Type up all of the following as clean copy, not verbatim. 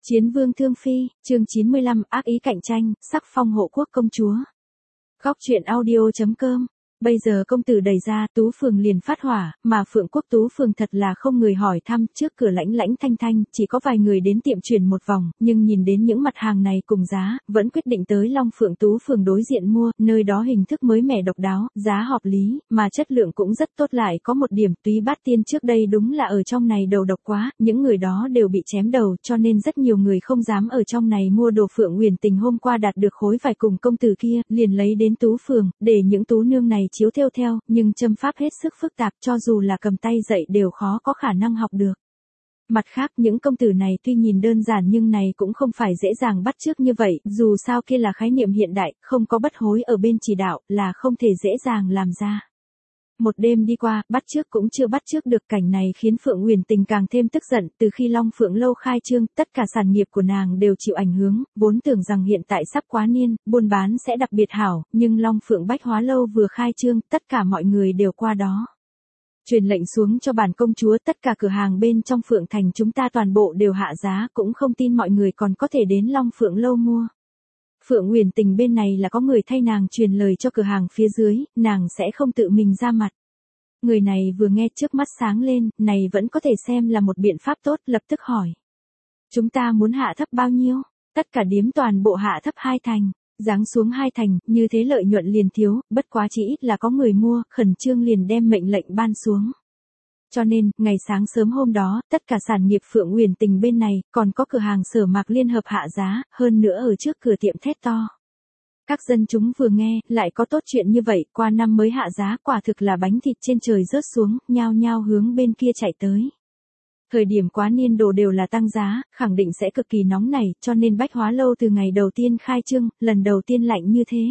Chiến vương Thương Phi, chương 95, ác ý cạnh tranh, sắc phong hộ quốc công chúa. Góc truyện audio.com. Bây giờ công tử đẩy ra, Tú Phường liền phát hỏa, mà Phượng Quốc Tú Phường thật là không người hỏi thăm, trước cửa lãnh lãnh thanh thanh, chỉ có vài người đến tiệm chuyển một vòng, nhưng nhìn đến những mặt hàng này cùng giá, vẫn quyết định tới Long Phượng Tú Phường đối diện mua, nơi đó hình thức mới mẻ độc đáo, giá hợp lý, mà chất lượng cũng rất tốt, lại có một điểm, Túy Bát Tiên trước đây đúng là ở trong này đầu độc quá, những người đó đều bị chém đầu, cho nên rất nhiều người không dám ở trong này mua đồ. Phượng Uyển Tình hôm qua đạt được khối vải cùng công tử kia, liền lấy đến Tú Phường, để những tú nương này chiếu theo, nhưng châm pháp hết sức phức tạp, cho dù là cầm tay dạy đều khó có khả năng học được. Mặt khác, những công tử này tuy nhìn đơn giản nhưng này cũng không phải dễ dàng bắt chước như vậy, dù sao kia là khái niệm hiện đại, không có bất hối ở bên chỉ đạo, là không thể dễ dàng làm ra. Một đêm đi qua, bắt chước cũng chưa bắt chước được, cảnh này khiến Phượng Uyển Tình càng thêm tức giận, từ khi Long Phượng lâu khai trương, tất cả sản nghiệp của nàng đều chịu ảnh hưởng, vốn tưởng rằng hiện tại sắp quá niên, buôn bán sẽ đặc biệt hảo, nhưng Long Phượng Bách Hóa lâu vừa khai trương, tất cả mọi người đều qua đó. Truyền lệnh xuống cho bản công chúa, tất cả cửa hàng bên trong Phượng Thành chúng ta toàn bộ đều hạ giá, cũng không tin mọi người còn có thể đến Long Phượng lâu mua. Phượng Uyển Tình bên này là có người thay nàng truyền lời cho cửa hàng phía dưới, nàng sẽ không tự mình ra mặt. Người này vừa nghe trước mắt sáng lên, này vẫn có thể xem là một biện pháp tốt, lập tức hỏi. Chúng ta muốn hạ thấp bao nhiêu? Tất cả điếm toàn bộ hạ thấp 2 thành, giáng xuống 2 thành, như thế lợi nhuận liền thiếu, bất quá chỉ ít là có người mua, khẩn trương liền đem mệnh lệnh ban xuống. Cho nên, ngày sáng sớm hôm đó, tất cả sản nghiệp Phượng Uyển Tình bên này, còn có cửa hàng Sở Mạc liên hợp hạ giá, hơn nữa ở trước cửa tiệm thét to. Các dân chúng vừa nghe, lại có tốt chuyện như vậy, qua năm mới hạ giá, quả thực là bánh thịt trên trời rớt xuống, nhao nhao hướng bên kia chạy tới. Thời điểm quá niên đồ đều là tăng giá, khẳng định sẽ cực kỳ nóng nảy, cho nên Bách Hóa lâu từ ngày đầu tiên khai trương, lần đầu tiên lạnh như thế.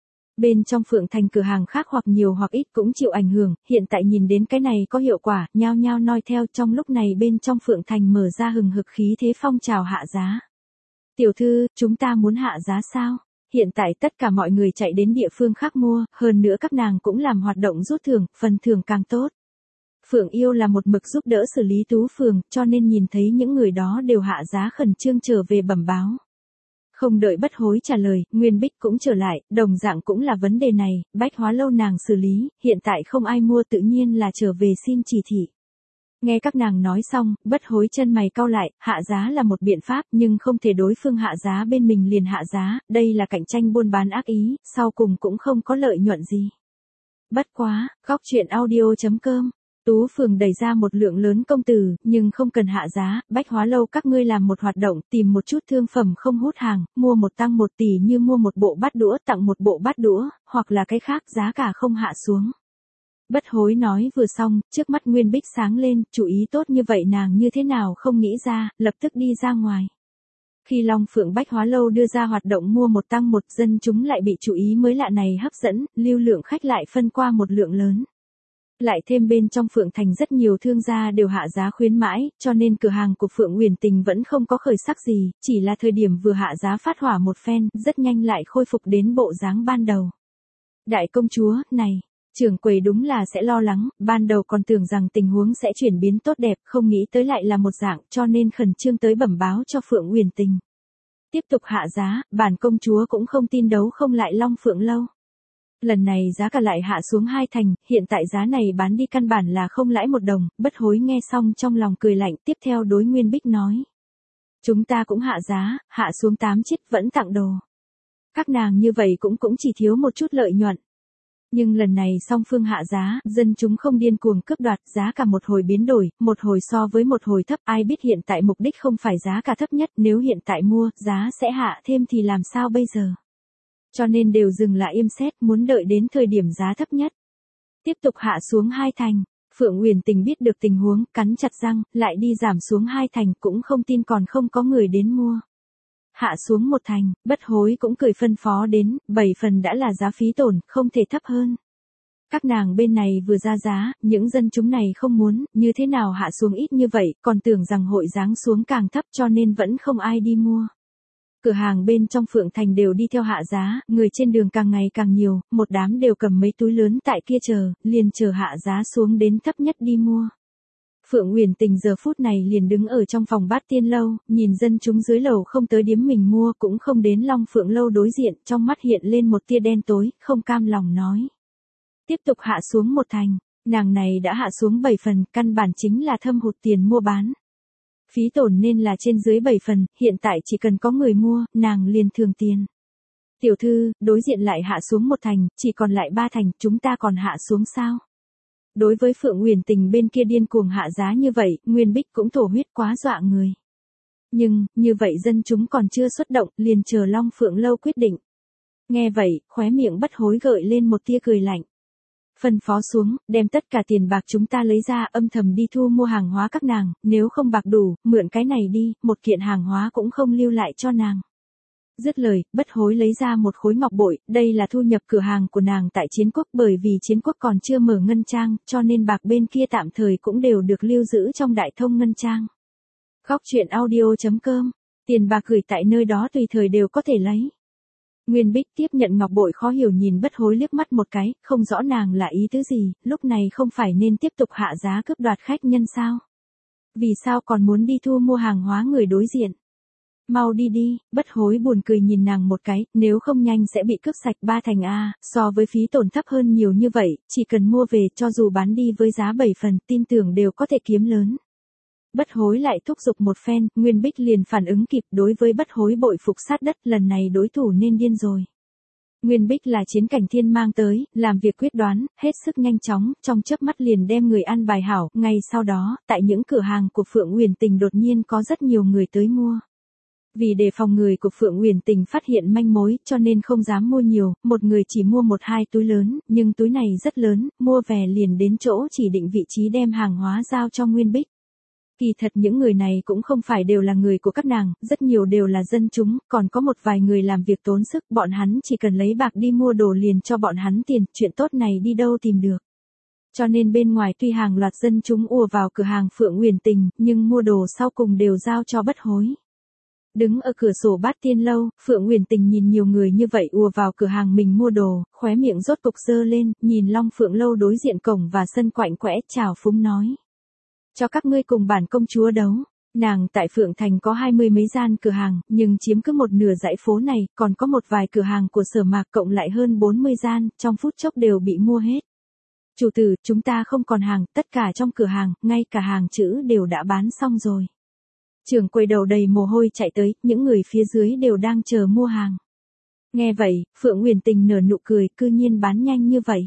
Bên trong Phượng Thành cửa hàng khác hoặc nhiều hoặc ít cũng chịu ảnh hưởng, hiện tại nhìn đến cái này có hiệu quả, nhao nhao noi theo, trong lúc này bên trong Phượng Thành mở ra hừng hực khí thế phong trào hạ giá. Tiểu thư, chúng ta muốn hạ giá sao? Hiện tại tất cả mọi người chạy đến địa phương khác mua, hơn nữa các nàng cũng làm hoạt động rút thưởng, phần thưởng càng tốt. Phượng Yêu là một mực giúp đỡ xử lý Tú Phường, cho nên nhìn thấy những người đó đều hạ giá khẩn trương trở về bẩm báo. Không đợi bất hối trả lời, Nguyên Bích cũng trở lại, đồng dạng cũng là vấn đề này, Bách Hóa lâu nàng xử lý, hiện tại không ai mua tự nhiên là trở về xin chỉ thị. Nghe các nàng nói xong, bất hối chân mày cau lại, hạ giá là một biện pháp nhưng không thể đối phương hạ giá bên mình liền hạ giá, đây là cạnh tranh buôn bán ác ý, sau cùng cũng không có lợi nhuận gì. Bất quá, góc truyện audio.com. Tú Phường đẩy ra một lượng lớn công tử, nhưng không cần hạ giá, Bách Hóa lâu các ngươi làm một hoạt động, tìm một chút thương phẩm không hút hàng, mua một tăng 1 tỷ như mua một bộ bát đũa tặng một bộ bát đũa, hoặc là cái khác giá cả không hạ xuống. Bất hối nói vừa xong, trước mắt Nguyên Bích sáng lên, chủ ý tốt như vậy nàng như thế nào không nghĩ ra, lập tức đi ra ngoài. Khi Long Phượng Bách Hóa lâu đưa ra hoạt động mua một tăng 1, dân chúng lại bị chủ ý mới lạ này hấp dẫn, lưu lượng khách lại phân qua một lượng lớn. Lại thêm bên trong Phượng Thành rất nhiều thương gia đều hạ giá khuyến mãi, cho nên cửa hàng của Phượng Uyển Tình vẫn không có khởi sắc gì, chỉ là thời điểm vừa hạ giá phát hỏa một phen, rất nhanh lại khôi phục đến bộ dáng ban đầu. Đại công chúa, này, trưởng quầy đúng là sẽ lo lắng, ban đầu còn tưởng rằng tình huống sẽ chuyển biến tốt đẹp, không nghĩ tới lại là một dạng, cho nên khẩn trương tới bẩm báo cho Phượng Uyển Tình. Tiếp tục hạ giá, bản công chúa cũng không tin đấu không lại Long Phượng lâu. Lần này giá cả lại hạ xuống 2 thành, hiện tại giá này bán đi căn bản là không lãi 1 đồng, bất hối nghe xong trong lòng cười lạnh, tiếp theo đối Nguyên Bích nói. Chúng ta cũng hạ giá, hạ xuống 8 chiếc vẫn tặng đồ. Các nàng như vậy cũng chỉ thiếu một chút lợi nhuận. Nhưng lần này song phương hạ giá, dân chúng không điên cuồng cướp đoạt, giá cả một hồi biến đổi, một hồi so với một hồi thấp, ai biết hiện tại mục đích không phải giá cả thấp nhất, nếu hiện tại mua, giá sẽ hạ thêm thì làm sao bây giờ? Cho nên đều dừng lại im xét, muốn đợi đến thời điểm giá thấp nhất. Tiếp tục hạ xuống 2 thành, Phượng Uyển Tình biết được tình huống, cắn chặt răng, lại đi giảm xuống 2 thành, cũng không tin còn không có người đến mua. Hạ xuống 1 thành, bất hối cũng cười phân phó đến, 7 phần đã là giá phí tổn, không thể thấp hơn. Các nàng bên này vừa ra giá, những dân chúng này không muốn, như thế nào hạ xuống ít như vậy, còn tưởng rằng hội giáng xuống càng thấp cho nên vẫn không ai đi mua. Cửa hàng bên trong Phượng Thành đều đi theo hạ giá, người trên đường càng ngày càng nhiều, một đám đều cầm mấy túi lớn tại kia chờ, liền chờ hạ giá xuống đến thấp nhất đi mua. Phượng Uyển Tình giờ phút này liền đứng ở trong phòng Bát Tiên lâu, nhìn dân chúng dưới lầu không tới điếm mình mua cũng không đến Long Phượng lâu đối diện, trong mắt hiện lên một tia đen tối, không cam lòng nói. Tiếp tục hạ xuống một thành, nàng này đã hạ xuống 7 phần, căn bản chính là thâm hụt tiền mua bán. Phí tổn nên là trên dưới 7 phần, hiện tại chỉ cần có người mua, nàng liền thường tiền. Tiểu thư, đối diện lại hạ xuống một thành, chỉ còn lại 3 thành, chúng ta còn hạ xuống sao? Đối với Phượng Uyển Tình bên kia điên cuồng hạ giá như vậy, Nguyên Bích cũng thổ huyết quá dọa người. Nhưng, như vậy dân chúng còn chưa xuất động, liền chờ Long Phượng lâu quyết định. Nghe vậy, khóe miệng Bất Hối gợi lên một tia cười lạnh. Phân phó xuống, đem tất cả tiền bạc chúng ta lấy ra âm thầm đi thu mua hàng hóa các nàng, nếu không bạc đủ, mượn cái này đi, một kiện hàng hóa cũng không lưu lại cho nàng. Dứt lời, Bất Hối lấy ra một khối ngọc bội, đây là thu nhập cửa hàng của nàng tại Chiến Quốc, bởi vì Chiến Quốc còn chưa mở ngân trang, cho nên bạc bên kia tạm thời cũng đều được lưu giữ trong Đại Thông ngân trang. Góc truyện audio.com, tiền bạc gửi tại nơi đó tùy thời đều có thể lấy. Nguyên Bích tiếp nhận ngọc bội khó hiểu nhìn Bất Hối liếc mắt một cái, không rõ nàng là ý tứ gì, lúc này không phải nên tiếp tục hạ giá cướp đoạt khách nhân sao? Vì sao còn muốn đi thu mua hàng hóa người đối diện? Mau đi đi, Bất Hối buồn cười nhìn nàng một cái, nếu không nhanh sẽ bị cướp sạch 3 thành A, so với phí tổn thấp hơn nhiều như vậy, chỉ cần mua về cho dù bán đi với giá 7 phần, tin tưởng đều có thể kiếm lớn. Bất Hối lại thúc giục một phen, Nguyên Bích liền phản ứng kịp, đối với Bất Hối bội phục sát đất, lần này đối thủ nên điên rồi. Nguyên Bích là chiến cảnh thiên mang tới, làm việc quyết đoán, hết sức nhanh chóng, trong chớp mắt liền đem người ăn bài hảo, ngay sau đó, tại những cửa hàng của Phượng Uyển Tình đột nhiên có rất nhiều người tới mua. Vì đề phòng người của Phượng Uyển Tình phát hiện manh mối, cho nên không dám mua nhiều, một người chỉ mua 1-2 túi lớn, nhưng túi này rất lớn, mua về liền đến chỗ chỉ định vị trí đem hàng hóa giao cho Nguyên Bích. Kỳ thật những người này cũng không phải đều là người của các nàng, rất nhiều đều là dân chúng, còn có một vài người làm việc tốn sức, bọn hắn chỉ cần lấy bạc đi mua đồ liền cho bọn hắn tiền, chuyện tốt này đi đâu tìm được. Cho nên bên ngoài tuy hàng loạt dân chúng ùa vào cửa hàng Phượng Uyển Tình, nhưng mua đồ sau cùng đều giao cho Bất Hối. Đứng ở cửa sổ Bát Tiên lâu, Phượng Uyển Tình nhìn nhiều người như vậy ùa vào cửa hàng mình mua đồ, khóe miệng rốt cục giơ lên, nhìn Long Phượng lâu đối diện cổng và sân quạnh quẽ chào phúng nói. Cho các ngươi cùng bản công chúa đấu. Nàng tại Phượng Thành có 20 mấy gian cửa hàng, nhưng chiếm cứ một nửa dãy phố này, còn có một vài cửa hàng của Sở Mạc cộng lại hơn 40 gian, trong phút chốc đều bị mua hết. Chủ tử, chúng ta không còn hàng, tất cả trong cửa hàng, ngay cả hàng chữ đều đã bán xong rồi. Trưởng quầy đầu đầy mồ hôi chạy tới, những người phía dưới đều đang chờ mua hàng. Nghe vậy, Phượng Uyển Tình nở nụ cười, cư nhiên bán nhanh như vậy.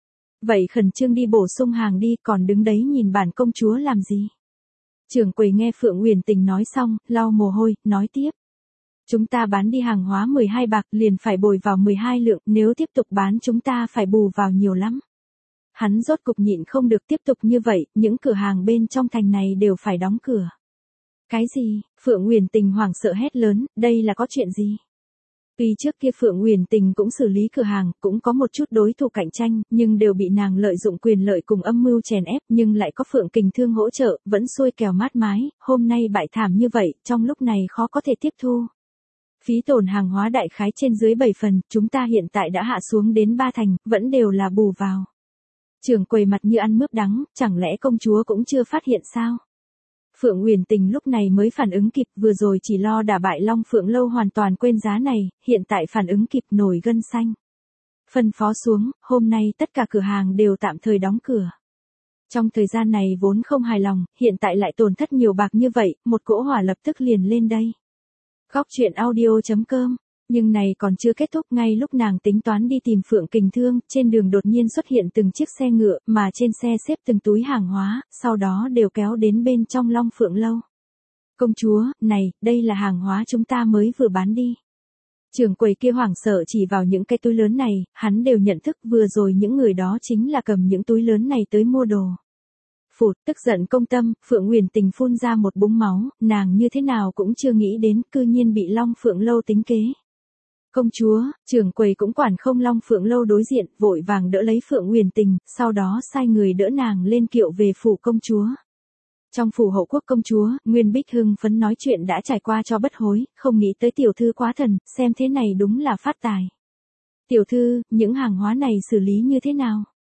Vậy khẩn trương đi bổ sung hàng đi, còn đứng đấy nhìn bản công chúa làm gì? Trưởng quầy nghe Phượng Uyển Tình nói xong, lau mồ hôi, nói tiếp. Chúng ta bán đi hàng hóa 12 bạc liền phải bồi vào 12 lượng, nếu tiếp tục bán chúng ta phải bù vào nhiều lắm. Hắn rốt cục nhịn không được tiếp tục như vậy, những cửa hàng bên trong thành này đều phải đóng cửa. Cái gì? Phượng Uyển Tình hoảng sợ hét lớn, đây là có chuyện gì? Tuy trước kia Phượng Uyển Tình cũng xử lý cửa hàng, cũng có một chút đối thủ cạnh tranh, nhưng đều bị nàng lợi dụng quyền lợi cùng âm mưu chèn ép, nhưng lại có Phượng Kình Thương hỗ trợ, vẫn xuôi kèo mát mái, hôm nay bại thảm như vậy, trong lúc này khó có thể tiếp thu. Phí tổn hàng hóa đại khái trên dưới 7 phần, chúng ta hiện tại đã hạ xuống đến 3 thành, vẫn đều là bù vào. Trưởng quầy mặt như ăn mướp đắng, chẳng lẽ công chúa cũng chưa phát hiện sao? Phượng Uyển Tình lúc này mới phản ứng kịp, vừa rồi chỉ lo đả bại Long Phượng lâu hoàn toàn quên giá này, hiện tại phản ứng kịp nổi gân xanh. Phân phó xuống, hôm nay tất cả cửa hàng đều tạm thời đóng cửa. Trong thời gian này vốn không hài lòng, hiện tại lại tổn thất nhiều bạc như vậy, một cỗ hỏa lập tức liền lên đây. Góc truyện audio.com. Nhưng này còn chưa kết thúc, ngay lúc nàng tính toán đi tìm Phượng Kình Thương, trên đường đột nhiên xuất hiện từng chiếc xe ngựa, mà trên xe xếp từng túi hàng hóa, sau đó đều kéo đến bên trong Long Phượng lâu. Công chúa, này, đây là hàng hóa chúng ta mới vừa bán đi. Trưởng quầy kia hoảng sợ chỉ vào những cái túi lớn này, hắn đều nhận thức vừa rồi những người đó chính là cầm những túi lớn này tới mua đồ. Phụt, tức giận công tâm, Phượng Uyển Tình phun ra một búng máu, nàng như thế nào cũng chưa nghĩ đến, cư nhiên bị Long Phượng lâu tính kế. Công chúa, trưởng quầy cũng quản không Long Phượng lâu đối diện, vội vàng đỡ lấy Phượng Uyển Tình, sau đó sai người đỡ nàng lên kiệu về phủ công chúa. Trong phủ hậu quốc công chúa, Nguyên Bích hưng phấn nói chuyện đã trải qua cho Bất Hối, không nghĩ tới tiểu thư quá thần, xem thế này đúng là phát tài. Tiểu thư, những hàng hóa này xử lý như thế nào?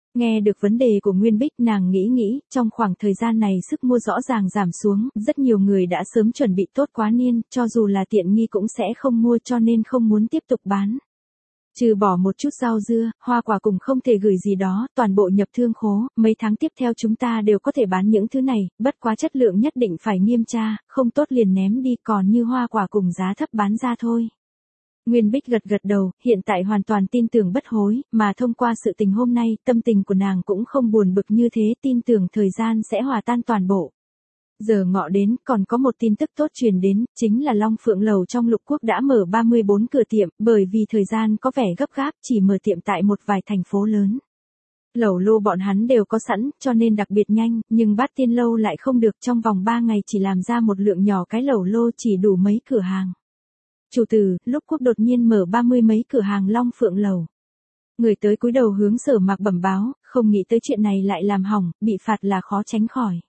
Nghe được vấn đề của Nguyên Bích, nàng nghĩ, trong khoảng thời gian này sức mua rõ ràng giảm xuống, rất nhiều người đã sớm chuẩn bị tốt quá niên, cho dù là tiện nghi cũng sẽ không mua cho nên không muốn tiếp tục bán. Trừ bỏ một chút rau dưa, hoa quả cùng không thể gửi gì đó, toàn bộ nhập thương khố, mấy tháng tiếp theo chúng ta đều có thể bán những thứ này, bất quá chất lượng nhất định phải nghiêm tra, không tốt liền ném đi, còn như hoa quả cùng giá thấp bán ra thôi. Nguyên Bích gật gật đầu, hiện tại hoàn toàn tin tưởng Bất Hối, mà thông qua sự tình hôm nay, tâm tình của nàng cũng không buồn bực như thế, tin tưởng thời gian sẽ hòa tan toàn bộ. Giờ ngọ đến, còn có một tin tức tốt truyền đến, chính là Long Phượng Lầu trong Lục Quốc đã mở 34 cửa tiệm, bởi vì thời gian có vẻ gấp gáp, chỉ mở tiệm tại một vài thành phố lớn. Lẩu lô bọn hắn đều có sẵn, cho nên đặc biệt nhanh, nhưng Bát Tiên Lâu lại không được, trong vòng 3 ngày chỉ làm ra một lượng nhỏ cái lẩu lô chỉ đủ mấy cửa hàng. Chủ tử, Lục Quốc đột nhiên mở 30 mấy cửa hàng Long Phượng Lầu. Người tới cúi đầu hướng Sở Mạc bẩm báo, không nghĩ tới chuyện này lại làm hỏng, bị phạt là khó tránh khỏi.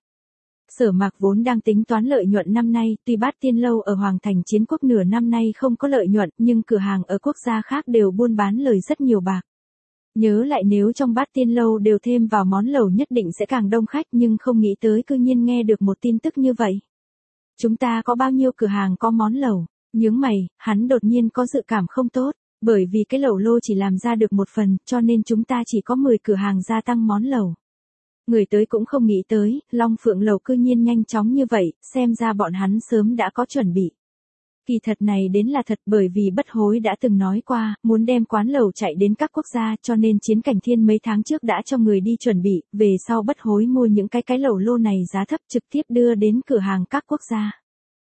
Sở Mạc vốn đang tính toán lợi nhuận năm nay, tuy Bát Tiên Lâu ở Hoàng Thành Chiến Quốc nửa năm nay không có lợi nhuận, nhưng cửa hàng ở quốc gia khác đều buôn bán lời rất nhiều bạc. Nhớ lại nếu trong Bát Tiên Lâu đều thêm vào món lẩu nhất định sẽ càng đông khách, nhưng không nghĩ tới cư nhiên nghe được một tin tức như vậy. Chúng ta có bao nhiêu cửa hàng có món lẩu? Nhướng mày, hắn đột nhiên có dự cảm không tốt, bởi vì cái lẩu lô chỉ làm ra được một phần, cho nên chúng ta chỉ có 10 cửa hàng gia tăng món lẩu. Người tới cũng không nghĩ tới, Long Phượng Lầu cư nhiên nhanh chóng như vậy, xem ra bọn hắn sớm đã có chuẩn bị. Kỳ thật này đến là thật, bởi vì Bất Hối đã từng nói qua, muốn đem quán lẩu chạy đến các quốc gia, cho nên Chiến Cảnh Thiên mấy tháng trước đã cho người đi chuẩn bị, về sau Bất Hối mua những cái lẩu lô này giá thấp trực tiếp đưa đến cửa hàng các quốc gia.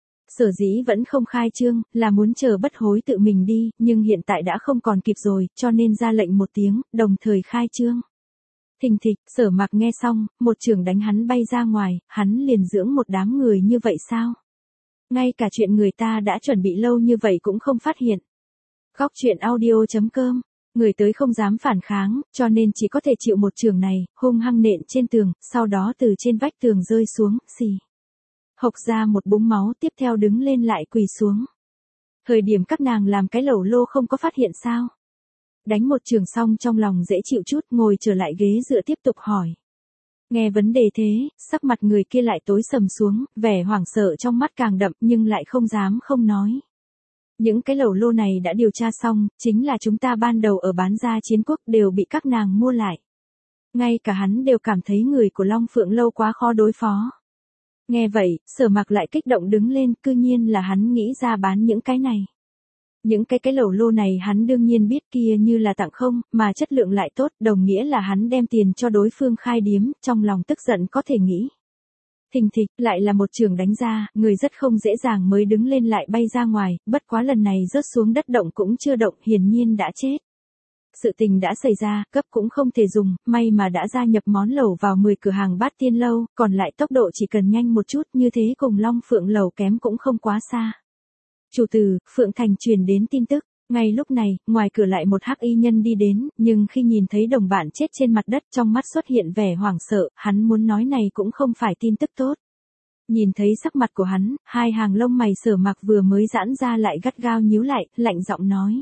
Sở dĩ vẫn không khai trương, là muốn chờ Bất Hối tự mình đi, nhưng hiện tại đã không còn kịp rồi, cho nên ra lệnh một tiếng, đồng thời khai trương. Thình thịch, Sở Mạc nghe xong, một chưởng đánh hắn bay ra ngoài, hắn liền dưỡng một đám người như vậy sao? Ngay cả chuyện người ta đã chuẩn bị lâu như vậy cũng không phát hiện. Góc truyện audio.com, người tới không dám phản kháng, cho nên chỉ có thể chịu một chưởng này, hung hăng nện trên tường, sau đó từ trên vách tường rơi xuống, xì. Hộc ra một búng máu, tiếp theo đứng lên lại quỳ xuống. Thời điểm các nàng làm cái lẩu lô không có phát hiện sao? Đánh một chưởng xong trong lòng dễ chịu chút, ngồi trở lại ghế dựa tiếp tục hỏi. Nghe vấn đề thế, sắc mặt người kia lại tối sầm xuống, vẻ hoảng sợ trong mắt càng đậm nhưng lại không dám không nói. Những cái lẩu lô này đã điều tra xong, chính là chúng ta ban đầu ở bán ra Chiến Quốc đều bị các nàng mua lại. Ngay cả hắn đều cảm thấy người của Long Phượng Lâu quá khó đối phó. Nghe vậy, Sở Mạc lại kích động đứng lên, cư nhiên là hắn nghĩ ra bán những cái này. Những cái lẩu lô này hắn đương nhiên biết kia như là tặng không, mà chất lượng lại tốt, đồng nghĩa là hắn đem tiền cho đối phương khai điếm, trong lòng tức giận có thể nghĩ. Thình thịch, lại là một chưởng đánh ra, người rất không dễ dàng mới đứng lên lại bay ra ngoài, bất quá lần này rớt xuống đất động cũng chưa động, hiển nhiên đã chết. Sự tình đã xảy ra, cấp cũng không thể dùng, may mà đã gia nhập món lẩu vào 10 cửa hàng Bát Tiên Lâu, còn lại tốc độ chỉ cần nhanh một chút, như thế cùng Long Phượng Lầu kém cũng không quá xa. Chủ tử, Phượng Thành truyền đến tin tức, ngay lúc này, ngoài cửa lại một hắc y nhân đi đến, nhưng khi nhìn thấy đồng bạn chết trên mặt đất trong mắt xuất hiện vẻ hoảng sợ, hắn muốn nói này cũng không phải tin tức tốt. Nhìn thấy sắc mặt của hắn, hai hàng lông mày Sở Mạc vừa mới giãn ra lại gắt gao nhíu lại, lạnh giọng nói.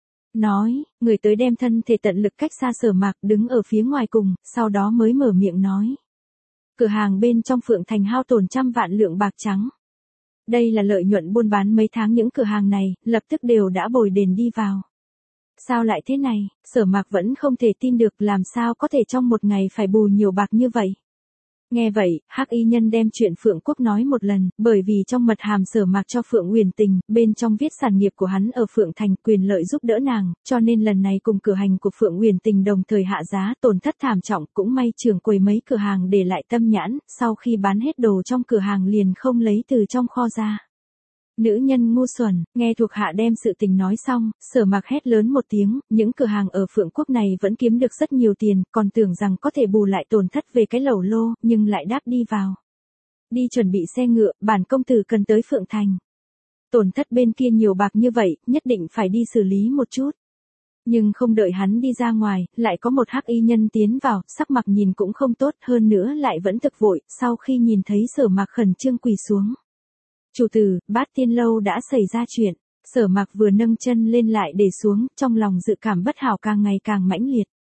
Người tới đem thân thể tận lực cách xa Sở Mạc đứng ở phía ngoài cùng, sau đó mới mở miệng nói. Cửa hàng bên trong Phượng Thành hao tổn 100 vạn lượng bạc trắng. Đây là lợi nhuận buôn bán mấy tháng những cửa hàng này, lập tức đều đã bồi đền đi vào. Sao lại thế này, Sở Mạc vẫn không thể tin được làm sao có thể trong một ngày phải bù nhiều bạc như vậy. Nghe vậy, hắc y nhân đem chuyện Phượng Quốc nói một lần, bởi vì trong mật hàm Sở Mạc cho Phượng Uyển Tình, bên trong viết sản nghiệp của hắn ở Phượng Thành quyền lợi giúp đỡ nàng, cho nên lần này cùng cửa hành của Phượng Uyển Tình đồng thời hạ giá, tổn thất thảm trọng, cũng may trưởng quầy mấy cửa hàng để lại tâm nhãn, sau khi bán hết đồ trong cửa hàng liền không lấy từ trong kho ra. Nữ nhân ngu xuẩn, nghe thuộc hạ đem sự tình nói xong, Sở Mạc hét lớn một tiếng, những cửa hàng ở Phượng Quốc này vẫn kiếm được rất nhiều tiền, còn tưởng rằng có thể bù lại tổn thất về cái lẩu lô, nhưng lại đáp đi vào. Đi chuẩn bị xe ngựa, bản công tử cần tới Phượng Thành. Tổn thất bên kia nhiều bạc như vậy, nhất định phải đi xử lý một chút. Nhưng không đợi hắn đi ra ngoài, lại có một hắc y nhân tiến vào, sắc mặt nhìn cũng không tốt, hơn nữa lại vẫn thực vội, sau khi nhìn thấy Sở Mạc khẩn trương quỳ xuống. Chủ tử, Bát Tiên Lâu đã xảy ra chuyện. Sở Mạc vừa nâng chân lên lại để xuống, trong lòng dự cảm bất hảo càng ngày càng mãnh liệt.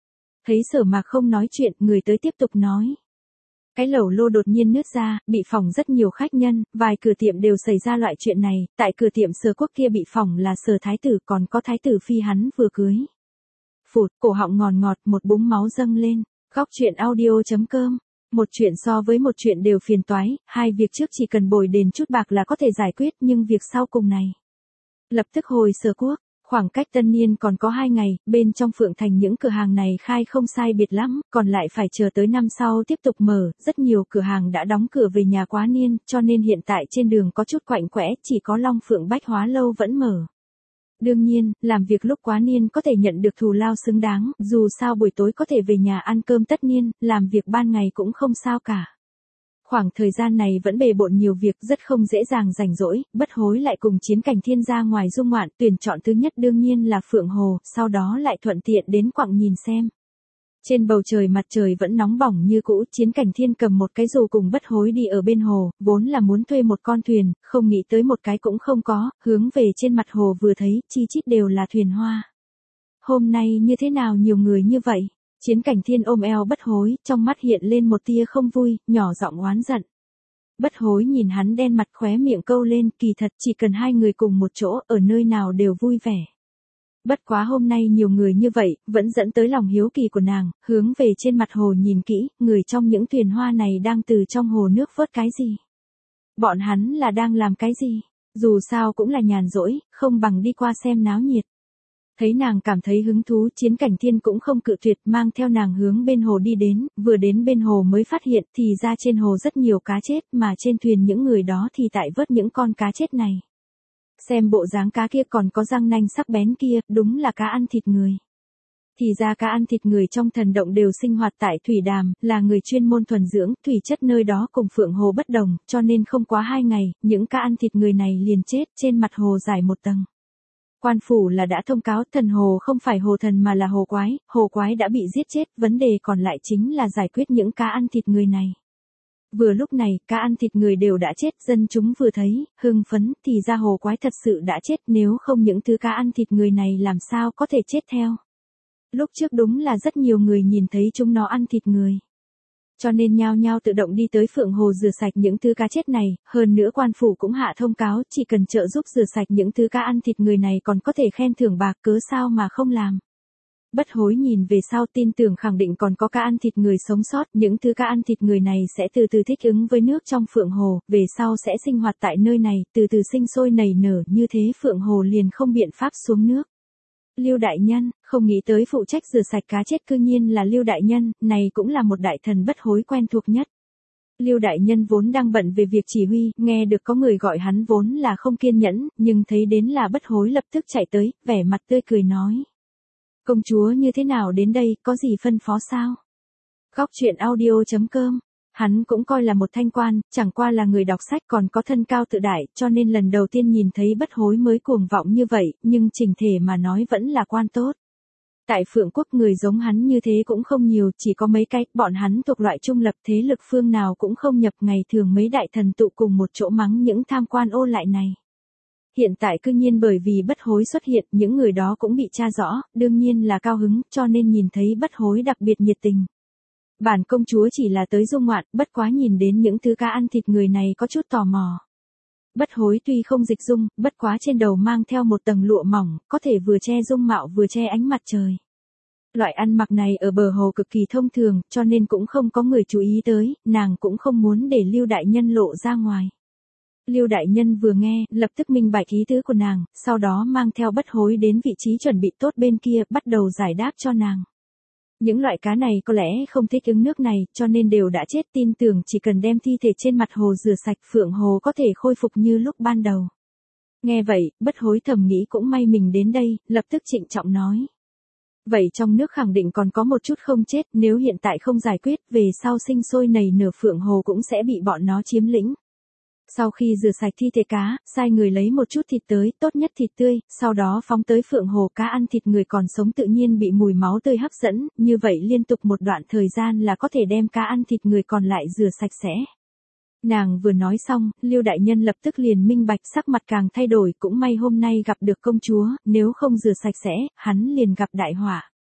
Thấy Sở Mạc không nói chuyện, người tới tiếp tục nói. Cái lẩu lô đột nhiên nứt ra, bị phỏng rất nhiều khách nhân, vài cửa tiệm đều xảy ra loại chuyện này, tại cửa tiệm Sở Quốc kia bị phỏng là Sở Thái Tử, còn có Thái Tử Phi hắn vừa cưới. Phụt, cổ họng ngọt ngọt, một búng máu dâng lên. Góc chuyện audio.com. Một chuyện so với một chuyện đều phiền toái, hai việc trước chỉ cần bồi đền chút bạc là có thể giải quyết, nhưng việc sau cùng này. Lập tức hồi Sở Quốc. Khoảng cách tân niên còn có 2 ngày, bên trong Phượng Thành những cửa hàng này khai không sai biệt lắm, còn lại phải chờ tới năm sau tiếp tục mở, rất nhiều cửa hàng đã đóng cửa về nhà quá niên, cho nên hiện tại trên đường có chút quạnh quẽ, chỉ có Long Phượng Bách Hóa Lâu vẫn mở. Đương nhiên, làm việc lúc quá niên có thể nhận được thù lao xứng đáng, dù sao buổi tối có thể về nhà ăn cơm tất niên, làm việc ban ngày cũng không sao cả. Khoảng thời gian này vẫn bề bộn nhiều việc, rất không dễ dàng rảnh rỗi, Bất Hối lại cùng Chiến Cảnh Thiên ra ngoài dung ngoạn, tuyển chọn thứ nhất đương nhiên là Phượng Hồ, sau đó lại thuận tiện đến quặng nhìn xem. Trên bầu trời mặt trời vẫn nóng bỏng như cũ, Chiến Cảnh Thiên cầm một cái dù cùng Bất Hối đi ở bên hồ, vốn là muốn thuê một con thuyền, không nghĩ tới một cái cũng không có, hướng về trên mặt hồ vừa thấy, chi chít đều là thuyền hoa. Hôm nay như thế nào nhiều người như vậy? Chiến Cảnh Thiên ôm eo Bất Hối, trong mắt hiện lên một tia không vui, nhỏ giọng oán giận. Bất Hối nhìn hắn đen mặt khóe miệng câu lên, kỳ thật chỉ cần hai người cùng một chỗ, ở nơi nào đều vui vẻ. Bất quá hôm nay nhiều người như vậy, vẫn dẫn tới lòng hiếu kỳ của nàng, hướng về trên mặt hồ nhìn kỹ, người trong những thuyền hoa này đang từ trong hồ nước vớt cái gì? Bọn hắn là đang làm cái gì? Dù sao cũng là nhàn rỗi, không bằng đi qua xem náo nhiệt. Thấy nàng cảm thấy hứng thú, Chiến Cảnh Thiên cũng không cự tuyệt, mang theo nàng hướng bên hồ đi đến, vừa đến bên hồ mới phát hiện thì ra trên hồ rất nhiều cá chết, mà trên thuyền những người đó thì tại vớt những con cá chết này. Xem bộ dáng cá kia còn có răng nanh sắc bén kia, đúng là cá ăn thịt người. Thì ra cá ăn thịt người trong thần động đều sinh hoạt tại thủy đàm, là người chuyên môn thuần dưỡng, thủy chất nơi đó cùng Phượng Hồ bất đồng, cho nên không quá 2 ngày, những cá ăn thịt người này liền chết, trên mặt hồ dài một tầng. Quan phủ là đã thông cáo thần hồ không phải hồ thần mà là hồ quái đã bị giết chết, vấn đề còn lại chính là giải quyết những cá ăn thịt người này. Vừa lúc này, cá ăn thịt người đều đã chết, dân chúng vừa thấy, hưng phấn, thì ra hồ quái thật sự đã chết, nếu không những thứ cá ăn thịt người này làm sao có thể chết theo. Lúc trước đúng là rất nhiều người nhìn thấy chúng nó ăn thịt người. Cho nên nhao nhao tự động đi tới Phượng Hồ rửa sạch những thứ cá chết này, hơn nữa quan phủ cũng hạ thông cáo, chỉ cần trợ giúp rửa sạch những thứ cá ăn thịt người này còn có thể khen thưởng bạc, cớ sao mà không làm. Bất Hối nhìn về sau tin tưởng khẳng định còn có cá ăn thịt người sống sót, những thứ cá ăn thịt người này sẽ từ từ thích ứng với nước trong Phượng Hồ, về sau sẽ sinh hoạt tại nơi này, từ từ sinh sôi nảy nở, như thế Phượng Hồ liền không biện pháp xuống nước. Lưu đại nhân, không nghĩ tới phụ trách rửa sạch cá chết cư nhiên là Lưu đại nhân, này cũng là một đại thần Bất Hối quen thuộc nhất. Lưu đại nhân vốn đang bận về việc chỉ huy, nghe được có người gọi hắn vốn là không kiên nhẫn, nhưng thấy đến là Bất Hối lập tức chạy tới, vẻ mặt tươi cười nói. Công chúa như thế nào đến đây, có gì phân phó sao? Góc chuyện audio.com. Hắn cũng coi là một thanh quan, chẳng qua là người đọc sách còn có thân cao tự đại, cho nên lần đầu tiên nhìn thấy Bất Hối mới cuồng vọng như vậy, nhưng chỉnh thể mà nói vẫn là quan tốt. Tại Phượng Quốc người giống hắn như thế cũng không nhiều, chỉ có mấy cái, bọn hắn thuộc loại trung lập, thế lực phương nào cũng không nhập, ngày thường mấy đại thần tụ cùng một chỗ mắng những tham quan ô lại này. Hiện tại cư nhiên bởi vì Bất Hối xuất hiện, những người đó cũng bị tra rõ, đương nhiên là cao hứng, cho nên nhìn thấy Bất Hối đặc biệt nhiệt tình. Bản công chúa chỉ là tới dung ngoạn, bất quá nhìn đến những thứ cá ăn thịt người này có chút tò mò. Bất Hối tuy không dịch dung, bất quá trên đầu mang theo một tầng lụa mỏng, có thể vừa che dung mạo vừa che ánh mặt trời. Loại ăn mặc này ở bờ hồ cực kỳ thông thường, cho nên cũng không có người chú ý tới, nàng cũng không muốn để Lưu đại nhân lộ ra ngoài. Lưu đại nhân vừa nghe, lập tức minh bạch ý tứ của nàng, sau đó mang theo Bất Hối đến vị trí chuẩn bị tốt bên kia, bắt đầu giải đáp cho nàng. Những loại cá này có lẽ không thích ứng nước này, cho nên đều đã chết, tin tưởng chỉ cần đem thi thể trên mặt hồ rửa sạch, Phượng Hồ có thể khôi phục như lúc ban đầu. Nghe vậy, Bất Hối thầm nghĩ cũng may mình đến đây, lập tức trịnh trọng nói. Vậy trong nước khẳng định còn có một chút không chết, nếu hiện tại không giải quyết, về sau sinh sôi nảy nở Phượng Hồ cũng sẽ bị bọn nó chiếm lĩnh. Sau khi rửa sạch thi thể cá, sai người lấy một chút thịt tới, tốt nhất thịt tươi, sau đó phóng tới Phượng Hồ, cá ăn thịt người còn sống tự nhiên bị mùi máu tươi hấp dẫn, như vậy liên tục một đoạn thời gian là có thể đem cá ăn thịt người còn lại rửa sạch sẽ. Nàng vừa nói xong, Lưu đại nhân lập tức liền minh bạch, sắc mặt càng thay đổi, cũng may hôm nay gặp được công chúa, nếu không rửa sạch sẽ, hắn liền gặp đại họa.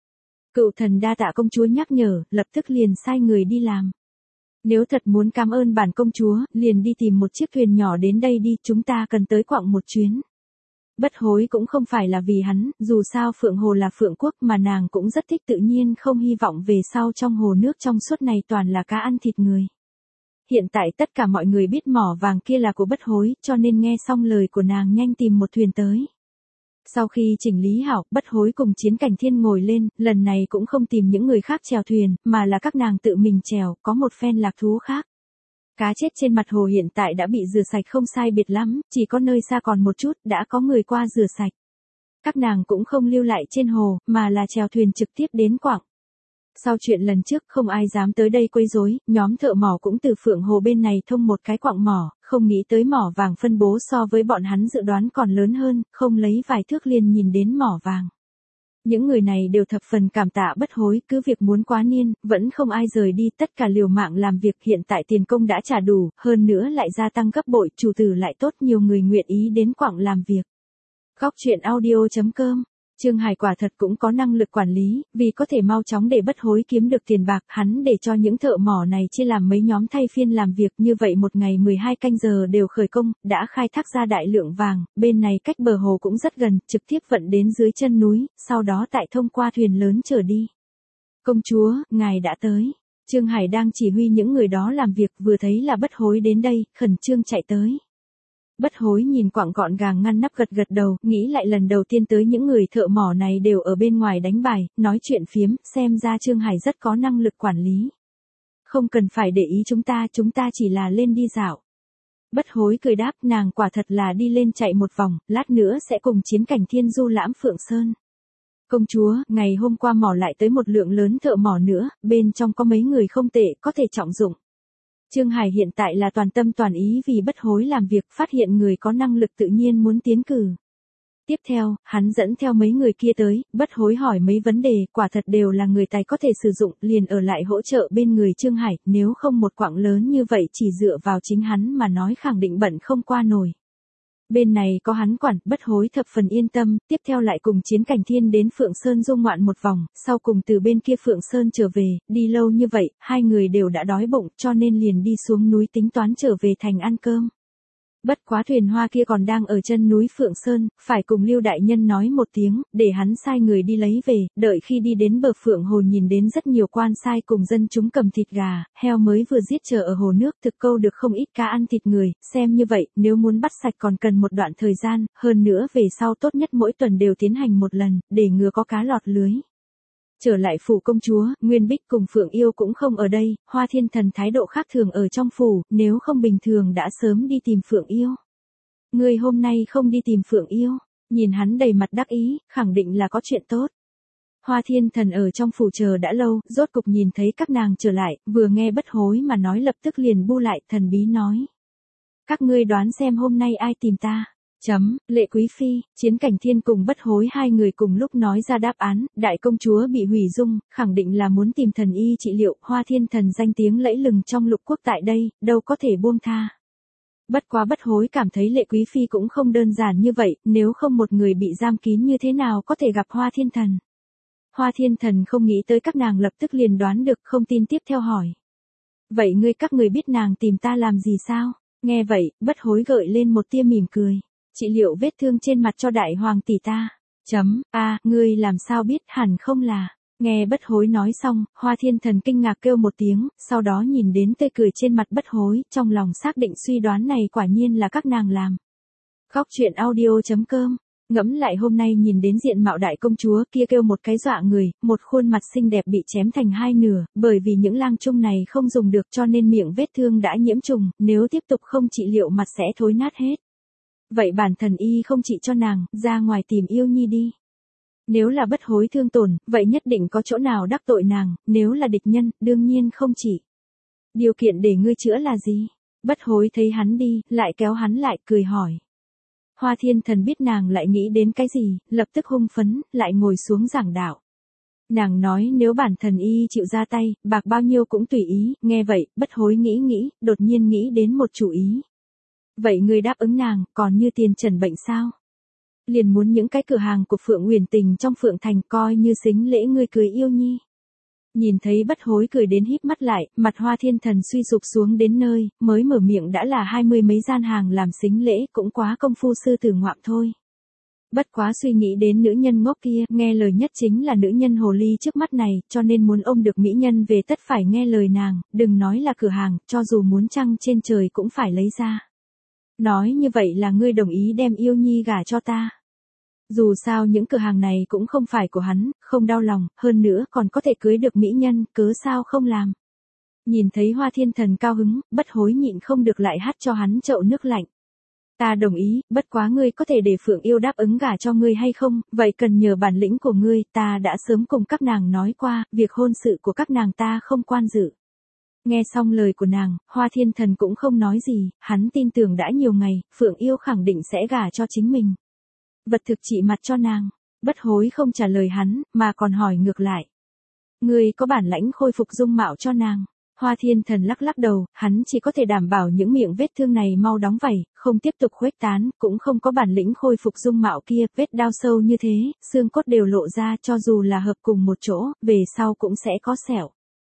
Cựu thần đa tạ công chúa nhắc nhở, lập tức liền sai người đi làm. Nếu thật muốn cảm ơn bản công chúa, liền đi tìm một chiếc thuyền nhỏ đến đây đi, chúng ta cần tới quặng một chuyến. Bất hối cũng không phải là vì hắn, dù sao Phượng Hồ là Phượng Quốc mà nàng cũng rất thích tự nhiên không hy vọng về sau trong hồ nước trong suốt này toàn là cá ăn thịt người. Hiện tại tất cả mọi người biết mỏ vàng kia là của bất hối, cho nên nghe xong lời của nàng nhanh tìm một thuyền tới. Sau khi chỉnh lý hảo, bất hối cùng Chiến Cảnh Thiên ngồi lên, lần này cũng không tìm những người khác chèo thuyền, mà là các nàng tự mình chèo, có một phen lạc thú khác. Cá chết trên mặt hồ hiện tại đã bị rửa sạch không sai biệt lắm, chỉ có nơi xa còn một chút, đã có người qua rửa sạch. Các nàng cũng không lưu lại trên hồ, mà là chèo thuyền trực tiếp đến quảng. Sau chuyện lần trước không ai dám tới đây quấy rối, nhóm thợ mỏ cũng từ Phượng Hồ bên này thông một cái quặng mỏ, không nghĩ tới mỏ vàng phân bố so với bọn hắn dự đoán còn lớn hơn, không lấy vài thước liền nhìn đến mỏ vàng. Những người này đều thập phần cảm tạ bất hối, cứ việc muốn quá niên, vẫn không ai rời đi, tất cả liều mạng làm việc, hiện tại tiền công đã trả đủ, hơn nữa lại gia tăng gấp bội, chủ tử lại tốt, nhiều người nguyện ý đến quặng làm việc. Góc truyện audio.com. Trương Hải quả thật cũng có năng lực quản lý, vì có thể mau chóng để bất hối kiếm được tiền bạc, hắn để cho những thợ mỏ này chia làm mấy nhóm thay phiên làm việc, như vậy một ngày 12 canh giờ đều khởi công, đã khai thác ra đại lượng vàng, bên này cách bờ hồ cũng rất gần, trực tiếp vận đến dưới chân núi, sau đó tại thông qua thuyền lớn trở đi. Công chúa, ngài đã tới. Trương Hải đang chỉ huy những người đó làm việc, vừa thấy là bất hối đến đây, khẩn trương chạy tới. Bất hối nhìn quặng gọn gàng ngăn nắp gật gật đầu, nghĩ lại lần đầu tiên tới những người thợ mỏ này đều ở bên ngoài đánh bài, nói chuyện phiếm, xem ra Trương Hải rất có năng lực quản lý. Không cần phải để ý chúng ta chỉ là lên đi dạo. Bất hối cười đáp, nàng quả thật là đi lên chạy một vòng, lát nữa sẽ cùng Chiến Cảnh Thiên du lãm Phượng Sơn. Công chúa, ngày hôm qua mỏ lại tới một lượng lớn thợ mỏ nữa, bên trong có mấy người không tệ, có thể trọng dụng. Trương Hải hiện tại là toàn tâm toàn ý vì bất hối làm việc, phát hiện người có năng lực tự nhiên muốn tiến cử. Tiếp theo, hắn dẫn theo mấy người kia tới, bất hối hỏi mấy vấn đề, quả thật đều là người tài có thể sử dụng, liền ở lại hỗ trợ bên người Trương Hải, nếu không một quặng lớn như vậy chỉ dựa vào chính hắn mà nói khẳng định bận không qua nổi. Bên này có hắn quản, bất hối thập phần yên tâm, tiếp theo lại cùng Chiến Cảnh Thiên đến Phượng Sơn du ngoạn một vòng, sau cùng từ bên kia Phượng Sơn trở về, đi lâu như vậy, hai người đều đã đói bụng cho nên liền đi xuống núi tính toán trở về thành ăn cơm. Bất quá thuyền hoa kia còn đang ở chân núi Phượng Sơn, phải cùng Lưu Đại Nhân nói một tiếng, để hắn sai người đi lấy về, đợi khi đi đến bờ Phượng Hồ nhìn đến rất nhiều quan sai cùng dân chúng cầm thịt gà, heo mới vừa giết chờ ở hồ nước, thực câu được không ít cá ăn thịt người, xem như vậy, nếu muốn bắt sạch còn cần một đoạn thời gian, hơn nữa về sau tốt nhất mỗi tuần đều tiến hành một lần, để ngừa có cá lọt lưới. Trở lại phủ công chúa, Nguyên Bích cùng Phượng Yêu cũng không ở đây, Hoa Thiên Thần thái độ khác thường ở trong phủ, nếu không bình thường đã sớm đi tìm Phượng Yêu. Ngươi hôm nay không đi tìm Phượng Yêu, nhìn hắn đầy mặt đắc ý, khẳng định là có chuyện tốt. Hoa Thiên Thần ở trong phủ chờ đã lâu, rốt cục nhìn thấy các nàng trở lại, vừa nghe bất hối mà nói lập tức liền bu lại, thần bí nói. Các ngươi đoán xem hôm nay ai tìm ta? Lệ Quý Phi, Chiến Cảnh Thiên cùng bất hối hai người cùng lúc nói ra đáp án, đại công chúa bị hủy dung, khẳng định là muốn tìm thần y trị liệu, Hoa Thiên Thần danh tiếng lẫy lừng trong lục quốc tại đây, đâu có thể buông tha. Bất quá bất hối cảm thấy Lệ Quý Phi cũng không đơn giản như vậy, nếu không một người bị giam kín như thế nào có thể gặp Hoa Thiên Thần. Hoa Thiên Thần không nghĩ tới các nàng lập tức liền đoán được, không tin tiếp theo hỏi. Vậy các người biết nàng tìm ta làm gì sao? Nghe vậy, bất hối gợi lên một tia mỉm cười. Trị liệu vết thương trên mặt cho đại hoàng tỷ ta. Ngươi làm sao biết, hẳn không là. Nghe bất hối nói xong, Hoa Thiên Thần kinh ngạc kêu một tiếng, sau đó nhìn đến tươi cười trên mặt bất hối, trong lòng xác định suy đoán này quả nhiên là các nàng làm. Góc truyện audio.com. Ngẫm lại hôm nay nhìn đến diện mạo đại công chúa kia kêu một cái dọa người, một khuôn mặt xinh đẹp bị chém thành hai nửa, bởi vì những lang chung này không dùng được cho nên miệng vết thương đã nhiễm trùng, nếu tiếp tục không trị liệu mặt sẽ thối nát hết. Vậy bản thần y không trị cho nàng, ra ngoài tìm Yêu Nhi đi. Nếu là bất hối thương tổn, vậy nhất định có chỗ nào đắc tội nàng, nếu là địch nhân, đương nhiên không trị. Điều kiện để ngươi chữa là gì? Bất hối thấy hắn đi, lại kéo hắn lại, cười hỏi. Hoa Thiên Thần biết nàng lại nghĩ đến cái gì, lập tức hung phấn, lại ngồi xuống giảng đạo. Nàng nói nếu bản thần y chịu ra tay, bạc bao nhiêu cũng tùy ý, nghe vậy, bất hối nghĩ, đột nhiên nghĩ đến một chủ ý. Vậy ngươi đáp ứng nàng, còn như tiền trần bệnh sao? Liền muốn những cái cửa hàng của Phượng Uyển Tình trong Phượng Thành coi như sính lễ ngươi cưới yêu nhi. Nhìn thấy Bất Hối cười đến híp mắt lại, mặt Hoa Thiên Thần suy sụp xuống đến nơi, mới mở miệng đã là 20 mấy gian hàng làm sính lễ, cũng quá công phu sư tử ngoạm thôi. Bất quá suy nghĩ đến nữ nhân ngốc kia, nghe lời nhất chính là nữ nhân hồ ly trước mắt này, cho nên muốn ôm được mỹ nhân về tất phải nghe lời nàng, đừng nói là cửa hàng, cho dù muốn trăng trên trời cũng phải lấy ra. Nói như vậy là ngươi đồng ý đem yêu nhi gả cho ta. Dù sao những cửa hàng này cũng không phải của hắn, không đau lòng, hơn nữa còn có thể cưới được mỹ nhân, cớ sao không làm. Nhìn thấy Hoa Thiên Thần cao hứng, Bất Hối nhịn không được lại hắt cho hắn chậu nước lạnh. Ta đồng ý, bất quá ngươi có thể để Phượng Yêu đáp ứng gả cho ngươi hay không, vậy cần nhờ bản lĩnh của ngươi, ta đã sớm cùng các nàng nói qua, việc hôn sự của các nàng ta không quan dự. Nghe xong lời của nàng, Hoa Thiên Thần cũng không nói gì, hắn tin tưởng đã nhiều ngày, Phượng Yêu khẳng định sẽ gả cho chính mình. Vật thực trị mặt cho nàng, Bất Hối không trả lời hắn, mà còn hỏi ngược lại. Ngươi có bản lãnh khôi phục dung mạo cho nàng? Hoa Thiên Thần lắc lắc đầu, hắn chỉ có thể đảm bảo những miệng vết thương này mau đóng vảy, không tiếp tục khuếch tán, cũng không có bản lĩnh khôi phục dung mạo kia, vết đao sâu như thế, xương cốt đều lộ ra, cho dù là hợp cùng một chỗ, về sau cũng sẽ có sẹo.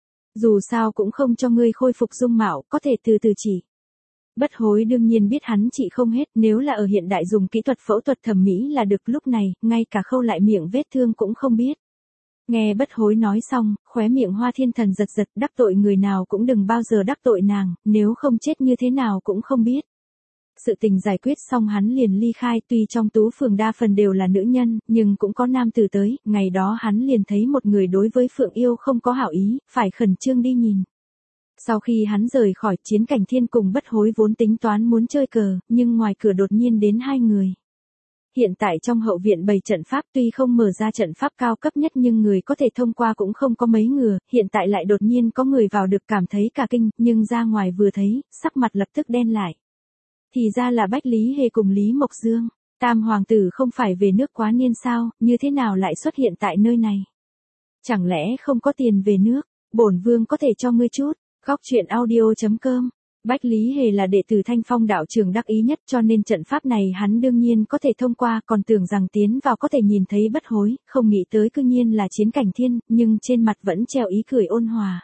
Dù sao cũng không cho ngươi khôi phục dung mạo, có thể từ từ chỉ. Bất Hối đương nhiên biết hắn trị không hết, nếu là ở hiện đại dùng kỹ thuật phẫu thuật thẩm mỹ là được, lúc này, ngay cả khâu lại miệng vết thương cũng không biết. Nghe Bất Hối nói xong, khóe miệng Hoa Thiên Thần giật giật, đắc tội người nào cũng đừng bao giờ đắc tội nàng, nếu không chết như thế nào cũng không biết. Sự tình giải quyết xong hắn liền ly khai, tuy trong Tú Phường đa phần đều là nữ nhân, nhưng cũng có nam tử tới, ngày đó hắn liền thấy một người đối với Phượng Yêu không có hảo ý, phải khẩn trương đi nhìn. Sau khi hắn rời khỏi, Chiến Cảnh Thiên cùng Bất Hối vốn tính toán muốn chơi cờ, nhưng ngoài cửa đột nhiên đến hai người. Hiện tại trong hậu viện bày trận pháp, tuy không mở ra trận pháp cao cấp nhất nhưng người có thể thông qua cũng không có mấy người, hiện tại lại đột nhiên có người vào được, cảm thấy cả kinh, nhưng ra ngoài vừa thấy, sắc mặt lập tức đen lại. Thì ra là Bách Lý Hề cùng Lý Mộc Dương, Tam hoàng tử không phải về nước quá niên sao, như thế nào lại xuất hiện tại nơi này? Chẳng lẽ không có tiền về nước, bổn vương có thể cho ngươi chút. Góc truyện audio.com. Bách Lý Hề là đệ tử Thanh Phong đạo trường đắc ý nhất, cho nên trận pháp này hắn đương nhiên có thể thông qua, còn tưởng rằng tiến vào có thể nhìn thấy Bất Hối, không nghĩ tới cư nhiên là Chiến Cảnh Thiên, nhưng trên mặt vẫn treo ý cười ôn hòa.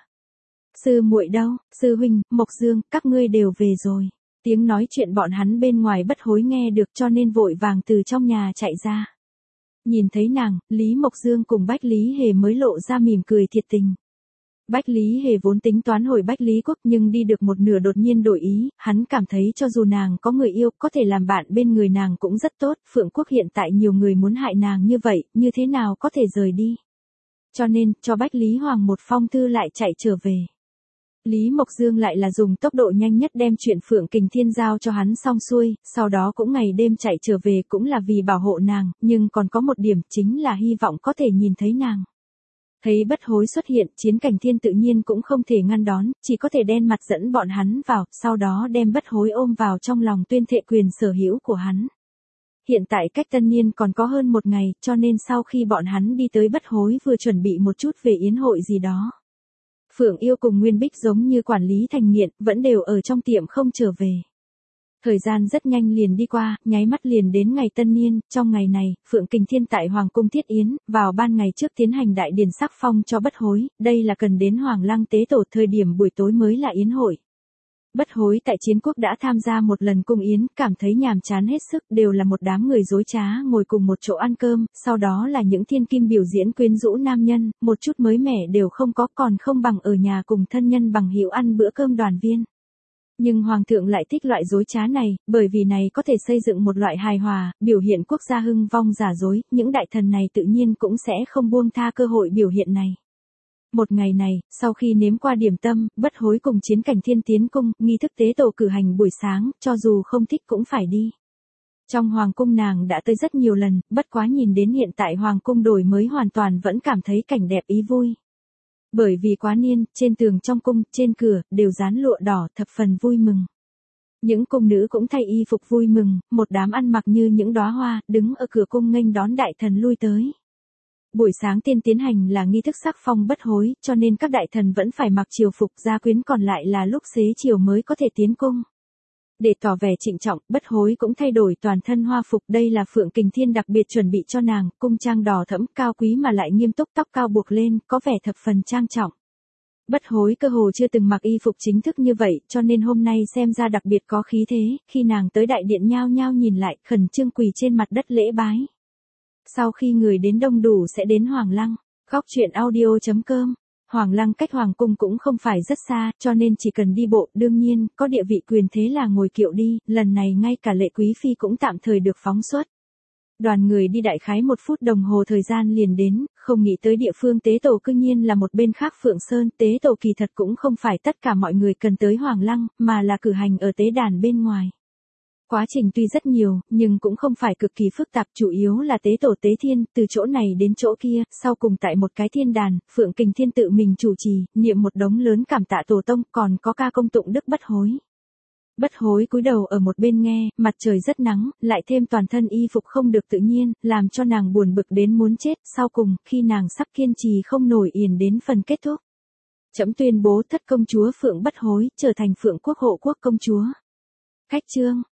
Sư muội đâu, sư huynh, Mộc Dương, các ngươi đều về rồi. Tiếng nói chuyện bọn hắn bên ngoài Bất Hối nghe được, cho nên vội vàng từ trong nhà chạy ra. Nhìn thấy nàng, Lý Mộc Dương cùng Bách Lý Hề mới lộ ra mỉm cười thiệt tình. Bách Lý Hề vốn tính toán hồi Bách Lý Quốc, nhưng đi được một nửa đột nhiên đổi ý, hắn cảm thấy cho dù nàng có người yêu, có thể làm bạn bên người nàng cũng rất tốt, Phượng Quốc hiện tại nhiều người muốn hại nàng như vậy, như thế nào có thể rời đi. Cho nên, cho Bách Lý Hoàng một phong thư lại chạy trở về. Lý Mộc Dương lại là dùng tốc độ nhanh nhất đem chuyện Phượng Kình Thiên giao cho hắn xong xuôi, sau đó cũng ngày đêm chạy trở về cũng là vì bảo hộ nàng, nhưng còn có một điểm chính là hy vọng có thể nhìn thấy nàng. Thấy Bất Hối xuất hiện, Chiến Cảnh Thiên tự nhiên cũng không thể ngăn đón, chỉ có thể đen mặt dẫn bọn hắn vào, sau đó đem Bất Hối ôm vào trong lòng tuyên thệ quyền sở hữu của hắn. Hiện tại cách tân niên còn có hơn một ngày, cho nên sau khi bọn hắn đi tới Bất Hối vừa chuẩn bị một chút về yến hội gì đó. Phượng Yêu cùng Nguyên Bích giống như quản lý thành nghiện, vẫn đều ở trong tiệm không trở về. Thời gian rất nhanh liền đi qua, nháy mắt liền đến ngày tân niên, trong ngày này, Phượng Kình Thiên tại Hoàng cung thiết yến, vào ban ngày trước tiến hành đại điển sắc phong cho Bất Hối, đây là cần đến Hoàng Lăng tế tổ, thời điểm buổi tối mới là yến hội. Bất Hối tại Chiến Quốc đã tham gia một lần cung yến, cảm thấy nhàm chán hết sức, đều là một đám người dối trá ngồi cùng một chỗ ăn cơm, sau đó là những thiên kim biểu diễn quyến rũ nam nhân, một chút mới mẻ đều không có, còn không bằng ở nhà cùng thân nhân bằng hữu ăn bữa cơm đoàn viên. Nhưng Hoàng thượng lại thích loại dối trá này, bởi vì này có thể xây dựng một loại hài hòa, biểu hiện quốc gia hưng vong giả dối, những đại thần này tự nhiên cũng sẽ không buông tha cơ hội biểu hiện này. Một ngày này, sau khi nếm qua điểm tâm, Bất Hối cùng Chiến Cảnh Thiên tiến cung, nghi thức tế tổ cử hành buổi sáng, cho dù không thích cũng phải đi. Trong Hoàng cung nàng đã tới rất nhiều lần, bất quá nhìn đến hiện tại Hoàng cung đổi mới hoàn toàn vẫn cảm thấy cảnh đẹp ý vui. Bởi vì quá niên, trên tường trong cung, trên cửa, đều dán lụa đỏ, thập phần vui mừng. Những cung nữ cũng thay y phục vui mừng, một đám ăn mặc như những đóa hoa, đứng ở cửa cung nghênh đón đại thần lui tới. Buổi sáng tiên tiến hành là nghi thức sắc phong Bất Hối, cho nên các đại thần vẫn phải mặc triều phục, gia quyến còn lại là lúc xế chiều mới có thể tiến cung. Để tỏ vẻ trịnh trọng, Bất Hối cũng thay đổi toàn thân hoa phục, đây là Phượng Kình Thiên đặc biệt chuẩn bị cho nàng, cung trang đỏ thẫm cao quý mà lại nghiêm túc, tóc cao buộc lên, có vẻ thập phần trang trọng. Bất Hối cơ hồ chưa từng mặc y phục chính thức như vậy, cho nên hôm nay xem ra đặc biệt có khí thế, khi nàng tới đại điện nhao nhao nhìn lại, khẩn trương quỳ trên mặt đất lễ bái. Sau khi người đến đông đủ sẽ đến Hoàng Lăng. Góc truyện audio.com. Hoàng Lăng cách Hoàng cung cũng không phải rất xa, cho nên chỉ cần đi bộ, đương nhiên, có địa vị quyền thế là ngồi kiệu đi, lần này ngay cả Lệ Quý Phi cũng tạm thời được phóng xuất. Đoàn người đi đại khái 1 phút đồng hồ thời gian liền đến, không nghĩ tới địa phương tế tổ cư nhiên là một bên khác Phượng Sơn, tế tổ kỳ thật cũng không phải tất cả mọi người cần tới Hoàng Lăng, mà là cử hành ở tế đàn bên ngoài. Quá trình tuy rất nhiều, nhưng cũng không phải cực kỳ phức tạp, chủ yếu là tế tổ tế thiên, từ chỗ này đến chỗ kia, sau cùng tại một cái thiên đàn, Phượng Kình Thiên tự mình chủ trì, niệm một đống lớn cảm tạ tổ tông, còn có ca công tụng đức Bất Hối. Bất Hối cúi đầu ở một bên nghe, mặt trời rất nắng, lại thêm toàn thân y phục không được tự nhiên, làm cho nàng buồn bực đến muốn chết, sau cùng, khi nàng sắp kiên trì không nổi yển đến phần kết thúc. Trẫm tuyên bố thất công chúa Phượng Bất Hối trở thành Phượng Quốc hộ quốc công chúa. Khách chương.